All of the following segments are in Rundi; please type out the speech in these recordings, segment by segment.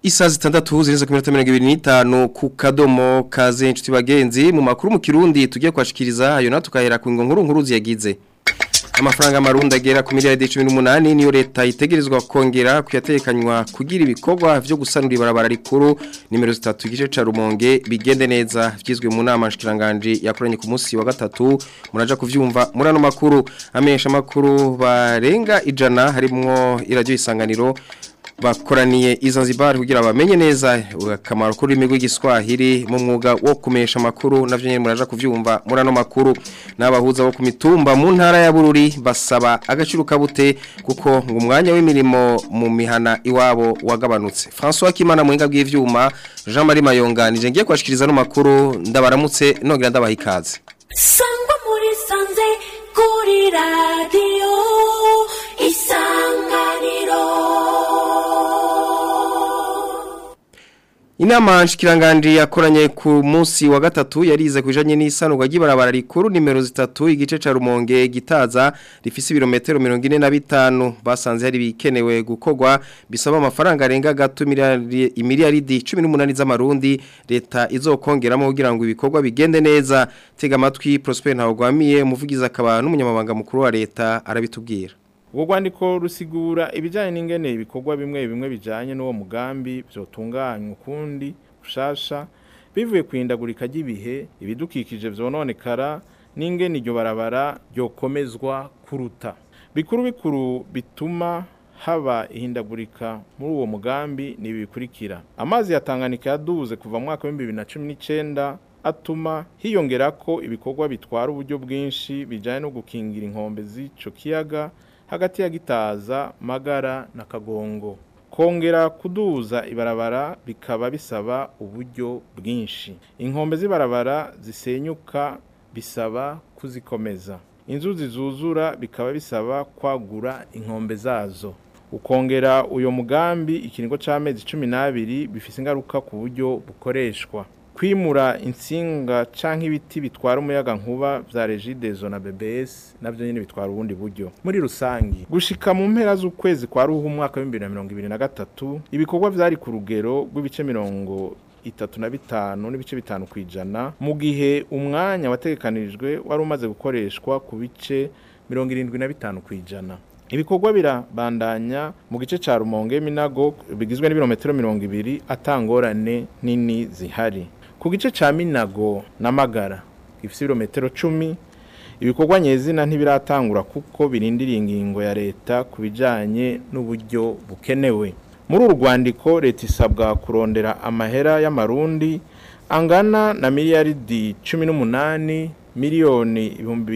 Isa zitandatu zirenze ku minota 25 ku kadomo kaze inshuti bagenzi mu makuru mu Kirundi tugiye kwashikiriza ayo natukahera ku nkuru ziyagize. Amafaranga marundi agera ku miliyari 18 niyo leta itegerezwa kongera kuyatekanywa kugira ibikorwa byo gusanura ibarabara rikuru nimero 3 gice ca Rumonge bigende neza vyizwe mu nama nshikiranganje yakoranye ku munsi wa gatatu muraja kuvyumva murano makuru amesha makuru barenga ijana harimwo iradiyo Isanganiro bakoraniye Zanzibar kugira bamenye neza akamaro kuri imigwi giswahili mu mwuga wo kumesha makuru navyo nyene muraja kuvyumva murano makuru nabahuza bo ku mitumba mu ntara ya Bururi basaba agaciro kabute kuko ngo umwanya w'imirimo mu mihana iwabo wagabanutse. François Kimana muhinga bw'ivyuma Jean Marie Mayonganije ngiye kwashikiriza no makuru ndabaramutse nongera ndabaha ikaze. Sangwa muri sanze kuri radio Isanganiro. Inama nshikiranganje yakoranye ku munsi wa gatatu yarize kujanye n'isanurwa ry'ibarabara rikuru nimero 3 igice ca Rumonge gitaza rifise ibirometero 45 basanze hari bikenewe gukorwa bisaba amafaranga arenga gato miliyaridi 18 z'amarundi leta izokongeramo kugira ngo ibikorwa bigende neza. Tega amatwi Prosper Ntawugwamiye umuvugiza akaba n'umunyamabanga mukuru wa leta arabitubwira. Ubwo rwandiko rusigura ibijanye n'ingene ibikorwa bimwe bijanye n'uwo mugambi vyotunganywa ukundi ushasha bivuye kwindagurika ry'ibihe ibidukikije vyononekara n'ingene iryo barabara ryokomezwa kuruta. Bikuru bituma haba ihindagurika muri uwo mugambi ni bikurikira. Amazi ya Tanganyika yaduze kuva mu mwaka wa 2019 atuma hiyongerako ibikorwa bitwara uburyo bwinshi bijanye no gukingira inkombe z'ico kiyaga hagati ya Gitaza, Magara na Kagongo. Kongera kuduza ibarabara bikaba bisaba uburyo bwinshi. Inkombe z'ibarabara zisenyuka bisaba kuzikomeza. Inzuzi zuzura bikaba bisaba kwagura inkombe zazo. Ukongera uyo mugambi ikiringo c'amezi 12 bifise ingaruka ku buryo bukoreshwa. Kwimura insinga canke ibiti bitwara umuyaga nkuba vya Regideso na BBS navyo nyene bitwara ubundi buryo. Muri rusangi gushika mu mpera z'ukwezi kwa ruhu umwaka wa 2023 ibikorwa vyari ku rugero rw'ibice 35 n'ibice 5 kwijana mu gihe umwanya wategekanijwe wari umaze gukoreshwa ku bice 75 kwijana. Ibikorwa birabandanya mu gice ca Rumonge Minago bigizwe n'ibirometero 200 atangorane nini zihari. Ku gice ca Minago na Magara gifise ibirometero 10 ibikorwa nyezina ntibiratangura kuko birindiriye ingingo ya leta kubijanye n'uburyo bukenewe. Muri urwandiko leta isabwa kurondera amahera y'amarundi angana na miliyaridi 18 miliyoni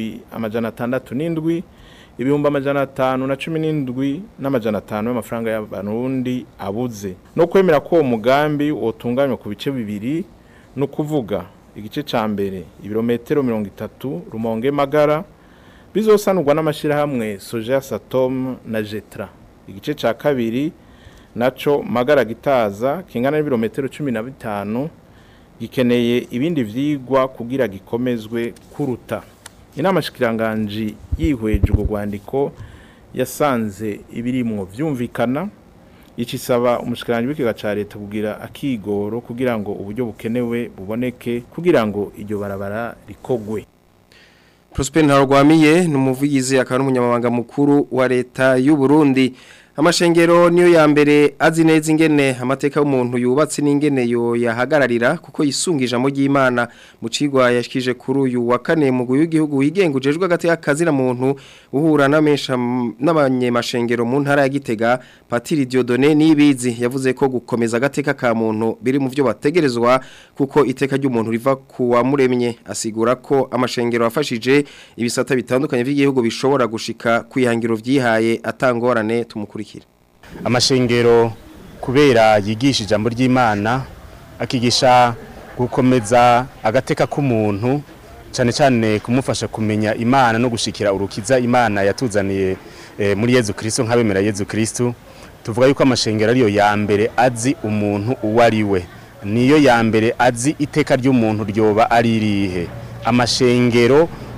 667 ibihumbi 517 n'amajana y'amafaranga y'abarundi abuze no kwemera ko umugambi wotunganywa ku bice bibiri no kuvuga igice ca mbere ibirometero 30 Rumonge Magara bizosanurwa n'amashira hamwe Soja Satom na Jetra. Igice ca kabiri naco Magara Gitaza kingana n'ibirometero 15 gikeneye ibindi vyigwa kugira gikomezwe kuruta. Inama shikiranganje yihweje ubwo rwandiko yasanze ibirimwo vyumvikana icisaba umushikiranganje w'ikiga ca leta kugira akigoro kugira ngo uburyo bukenewe buboneke kugira ngo iryo barabara rikogwe. Prosper Ntawugwamiye numuvugizi akaba n'umunyamabanga mukuru wa leta y'u Burundi. Amashengero niyo ya mbere azi neza ingene amateka y'umuntu yubatse n'ingene yo yahagararira kuko yisungije mu ry'Imana mu cigwa yashikije kuri uyu wa kane mu w'igihugu wigengujejwe agati y'akazina muntu uhura n'abanyemashengero mu ntara ya Gitega. Patiri Dieudonné Nibizi yavuze ko gukomeza agateka ka muntu biri mu byo bategerezwa kuko iteka ry'umuntu riva ku wamuremye. Asigura ko amashengero afashije ibisata bitandukanye by'igihugu bishobora gushika kwihangiro vyihaye atangorane tumukuri. Amashengero kubera yigisha ijambo ry'Imana akigisha gukomeza agateka k'umuntu cyane cyane kumufasha kumenya Imana no gushikira urukiza Imana yatuzaniye muri Yezu Kristo nk'abemera Yezu Kristo. Tuvuga yuko amashengero ariyo ya mbere azi umuntu uwo ari we, niyo ya mbere azi iteka ry'umuntu ryoba ari rihe. Amashengero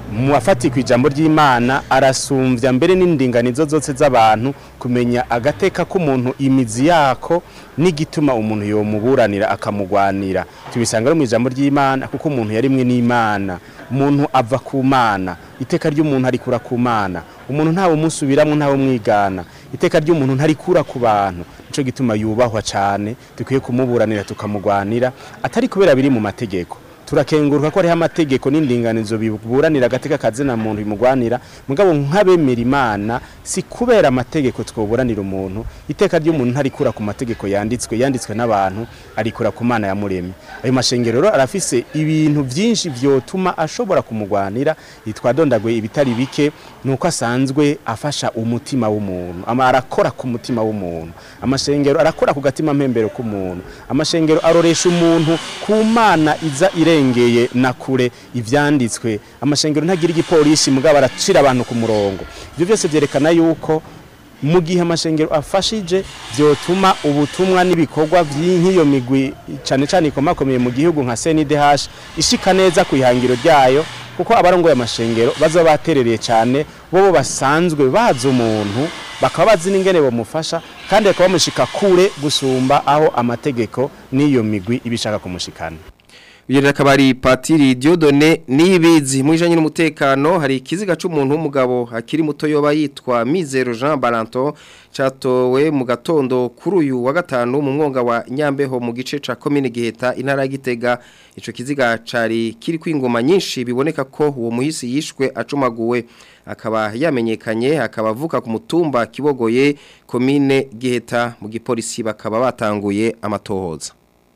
mu afati kwijambo ry'Imana arasumvya mbere n'indinganizo zose z'abantu kumenya agateka k'umuntu imizi yako n'igituma umuntu yomuburanira akamugwanira tubisanga mu ijambo ry'Imana kuko umuntu yarimwe n'Imana umuntu ava ku Mana iteka ry'umuntu ari kura ku Mana umuntu ntawe musubiramwe ntawe mwigana iteka ry'umuntu ntari kura ku bantu nico gituma yubahwa cyane dukwiye kumuburanira tukamugwanira atari kubera biri mu mategeko turakenguruka ko ari amategeko n'indinganizo biburanira agateka kazina muntu bimugwanira mugabo nk'abemera Imana si kubera amategeko twoburanira umuntu iteka ry'umuntu ntari kura ku mategeko yanditswe n'abantu ari kura ku Mana yamuremye ayo mashengero rero arafise ibintu byinshi vyotuma ashobora kumugwanira yitwadondagwe ibitari bike nuko asanzwe afasha umutima w'umuntu arakora ku mutima w'umuntu amashengero arakora ku gatima mpembero k'umuntu amashengero aroresha umuntu ku Mana iza irengeye na kure ivyanditswe amashengero ntagira igipolisi mugabo aracira abantu ku murongo ibyo byose byerekana yuko mu gihe amashengero afashije byotuma ubutumwa n'ibikorwa by'iyo migwi cyane cyane ikomakomeye mu gihugu nka CNDH ishika neza ku ihangiro ryayo kuko abarongoye amashengero baza baterereye cyane bo basanzwe baza umuntu bakaba bazi n'ingene bamufasha kandi bakaba bamushika kure gusumba aho amategeko n'iyo migwi ibishaka kumushikana. Uyerera kabari Patiri Diodone nibizi mwijanye n'umutekano hari ikiziga c'umuntu w'umugabo akiri muto yoba yitwa Mizero Jean Balanto catowe mu gatondo kuri uyu wa gatanu mu mwonga wa Nyambeho mu gice ca commune Giheta intara Gitega ico kiziga cari kiri kwingoma nyinshi biboneka ko uwo muhisi yishwe acumaguwe akaba yamenyekanye akaba avuka ku mutumba Kibogoye commune Giheta mu gipolisi bakaba batanguye amatohoza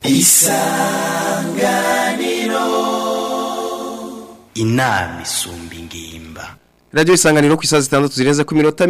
inama isumba ingimba Radio Isanganiro kwisaza 6 zirenze ku minota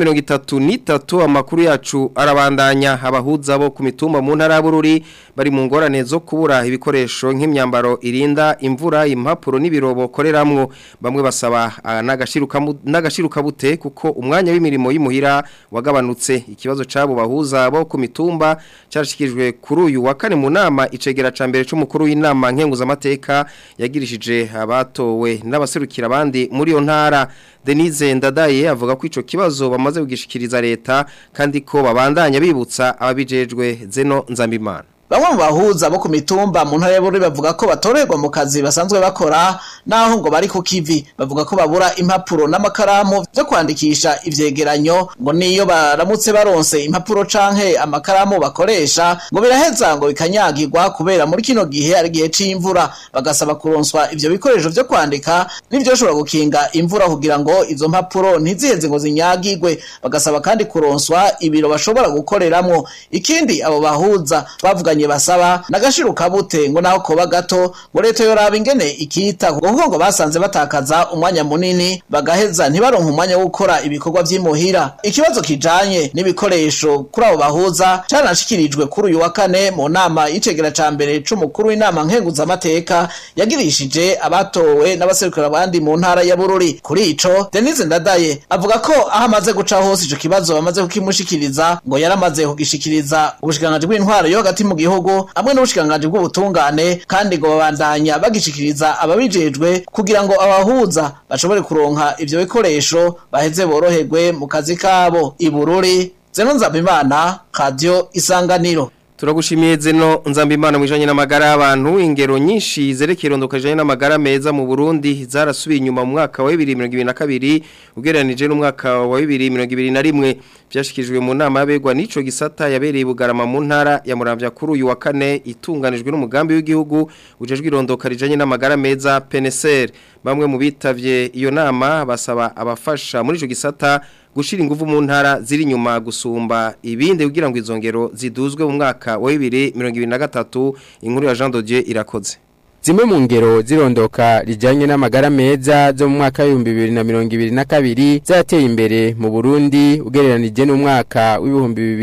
33 amakuru yacu arabandanya abahuza bo ku mitumba mu ntara y'Bururi bari mu ngorane zo kubura ibikoresho nk'imyambaro irinda imvura impapuro n'ibirobo koreramwo bamwe basaba n'agashiruka bute kuko umwanya w'imirimo y'imuhira wagabanutse ikibazo cabo bahuza bo ku mitumba cyarashikijwe kuri uyu wa kane mu nama icegera ca mbere c'umukuru w'inama nkenguza amateka yagirishije abatowe n'abaserukira abandi muri yo ntara Denise Ndadaye avuga ko ico kibazo bamaze kugishikiriza leta kandi ko babandanya bibutsa ababijejwe Zeno Nzambimana. Bamwe mu bahuza bo ku mitumba mu ntara y'Bururi bavuga ko batorerwa mu kazi basanzwe bakora naho ngo bari ku kivi bavuga ko babura impapuro n'amakaramu byo kwandikisha ivyegeranyo ngo niyo baramutse baronse impapuro canke amakaramu bakoresha ngo biraheza ngo bikanyagirwa kubera muri kino gihe ari gihe c'imvura bagasaba kuronswa ivyo bikoresho byo kwandika n'ivyo bishobora gukinga imvura kugira ngo izo mpapuro ntiziheze ngo zinyagirwe bagasaba kandi kuronswa ibiro bashobora gukoreramwo ikindi abo bahuza twavuga basaba nagashiruka bute ngo naho koba gato ngo leta yoraba ingene ikita ngo basanze batakaza umwanya munini bagaheza ntibaronke umwanya wo gukora ibikorwa vy'imuhira ikibazo kijanye n'ibikoresho kuri abo bahuza canashikirijwe kuri uyu wa kane mu nama y'icegera ca mbere c'umukuru w'inama nkenguza amateka yagirishije abatowe n'abaserukira abandi mu ntara ya Bururi kuri ico Denise Ndadaye avuga ko aho amaze guca hose ico kibazo bamaze kukimushikiriza ngo yaramaze kugishikiriza ubushikiranganji bw'intwaro yo hagati mu gihugu amwe n'ubushikiranganji bw'ubutungane kandi ngo babandanya bagishikiriza ababijejwe kugira ngo abahuza bashobore kuronka ivyo bikoresho baheze boroherwe mu kazi kabo Ibururi Zeno Nzambimana Radio Isanganiro. Turagushimiye Zeno Nzambimana mwijanye n'amagara y'abantu ingero nyinshi zerekeye irondokajanye n'amagara meza mu Burundi zarasubiye inyuma mu mwaka wa 2022 ugereranije n'umwaka wa 2021 byashikijwe mu nama yabegwa n'ico gisata yabereye Bugarama mu ntara ya Muramvya kuri uyu wa kane itunganijwe n'umugambi w'igihugu ujejwe irondoka rijanye n'amagara meza PNSR bamwe mu bitavye iyo nama basaba abafasha muri ico gisata gushira ingufu mu ntara ziri inyuma gusumba ibindi kugira ngo izongero ziduzwe mu mwaka wa 2023 inkuru ya Jean Dodier irakoze. Zimwe mu ngero zirondoka rijanye n'amagara meza zo mu mwaka wa 2022 zateye imbere mu Burundi ugereranije n'umwaka wa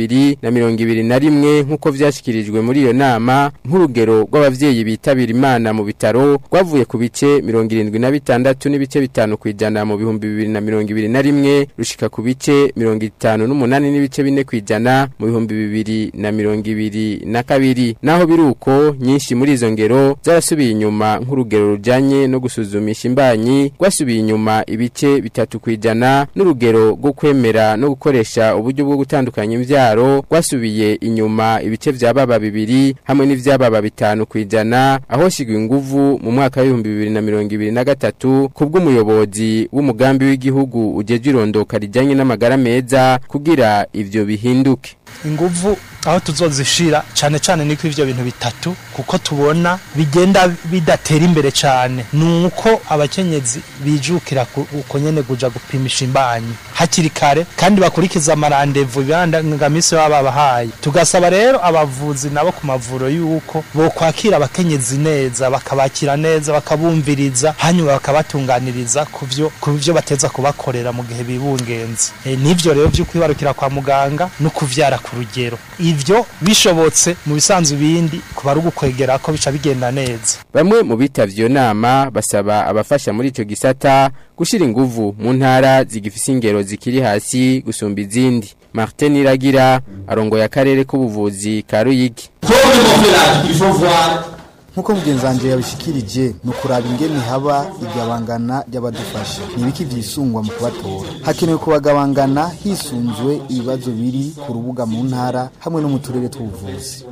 2021 nkuko vyashikirijwe muri iyo nama nk'urugero rw'abavyeyi bitabira Imana mu bitaro rwavuye ku bice 76 n'ibice 5 kwijana mu 2021 rushika ku bice 58 n'ibice 4 kwijana mu 2022 naho biruko nyinshi muri izo ngero zarasubiye inyuma nk'urugero rujanye no gusuzumisha imbanyi rwasubiye inyuma ibice 3% n'urugero rwo kwemera no gukoresha uburyo bwo gutandukanya imvyaro rwasubiye inyuma ibice vyababa 2 hamwe n'ivyababa 5% aho shigwa inguvu mu mwaka wa 2023 kubw'umuyobozi w'umugambi w'igihugu ujeje irondoka rijanye n'amagara meza kugira ivyo bihinduke. Inguvu aho tuzozishira cyane niko ivyo bintu bitatu kuko tubona bigenda bidatera imbere cyane nuko abakenyezi bijukira uko nyene kuja gupimisha imbanyi hakiri kare kandi bakurikiza amarandevu birangamisi baba bahaye. Tugasaba rero abavuzi nabo ku mavuro yuko bo kwakira abakenyezi neza bakabakira neza bakabumviriza hanyuma bakabatunganiriza kuvyo bateza kubakorera mu gihe bibungenze. Nivyo rero byo kwibarukira kwa muganga no kuvyara ku rugero. Ivyo bishobotse mu bisanzwe bindi kuba rugukwegera ko bica bigenda neza. Bamwe mu bitavyo nama basaba abafasha muri ico gisata gushira inguvu mu ntara zigifise ingero zikiri hasi gusumba izindi. Martin Iragira arongoye akarere k'ubuvuzi ka Ruyigi. Nkuko mugenzanje yabishikirije no kuraba ingene haba igabangana ry'abadufasha nibiki vyisungwa mu kubatora hakenewe kubagabangana hisunzwe ibibazo biri ku rubuga mu ntara hamwe no mu turere tw'ubuvuzi.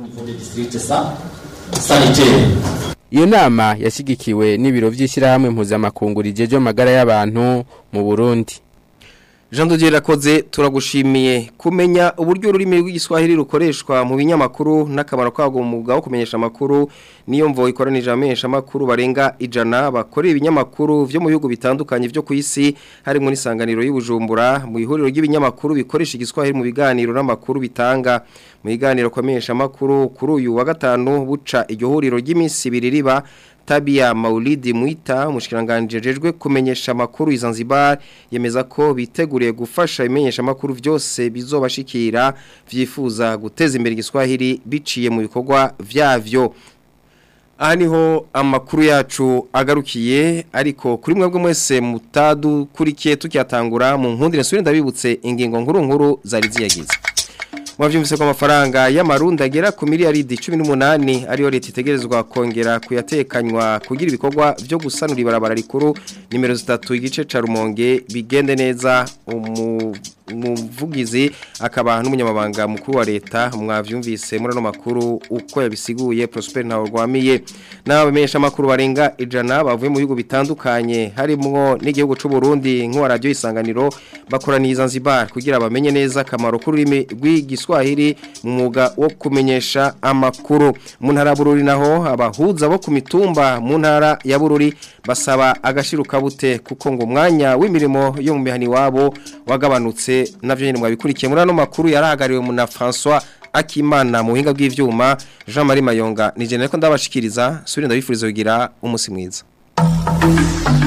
Iyo nama yashigikiwe n'ibiro vy'ishirahamwe mpuzamakungu rijeje amagara y'abantu mu Burundi. Jean Dodier Rakoze turagushimiye kumenya uburyo ururimi rw'igiswahili rukoreshwa mu binyamakuru n'akamaro kago mu mwuga wo kumenyesha makuru niyo mvo ikoranije amenyesha makuru barenga 100 bakorera ibinyamakuru vyo mu bihugu bitandukanye vyo ku isi harimo n'isanganiro y'Ubujumbura mu ihuriro ry'ibinyamakuru bikoresha igiswahili mu biganiro n'amakuru bitanga mu biganiro kumenyesha makuru kuri uyu wa gatanu buca iryo huriro ry'iminsi 2 riba Tabia Maulidi Muita umushikiranganje jejwe kumenyesha makuru Zanzibar yemeza ko biteguriye gufasha imenyesha makuru vyose bizobashikira vyifuza guteza imbere igiswahili biciye mu bikorwa vyavyo. Aniho amakuru yacu agarukiye ariko kuri mwebwe mwese mutadu kurikiye tukyatangura mu nkundire nsubire ndabibutse ingingo nkuru zari ziyagize. Mwavyumvise ko amafaranga y'amarundi agera ku miliyaridi 18 ariyo leta itegerezwa kongera kuyatekanywa kugira ibikorwa byo gusanura ibarabara rikuru nimero 3 igice ca Rumonge bigende neza. Umuvugizi akaba n'umunyamabanga mukuru wa leta mwavyumvise muri no makuru uko yabisiguye Prosper Ntawurwamiye n'abamenyesha makuru barenga 100 bavuye mu bihugu bitandukanye harimo n'igihugu c'u Burundi nk'uwa radio Isanganiro bakoraniye Zanzibar kugira bamenye neza akamaro k'ururimi rw'igiswahili mu mwuga wo kumenyesha amakuru. Mu ntara Bururi naho abahuza bo ku mitumba mu ntara ya Bururi basaba agashiruka bute kuko ngo umwanya w'imirimo yo mu mihani wabo wagabanutse. Navyo nyine mwabikurikiye muri ano makuru yarahagariwe mu na François Akimana mu buhinga bw'ivyuma Jean Marie Mayonga nije nariko ndabashikiriza subire ndabifuriza kugira umunsi mwiza.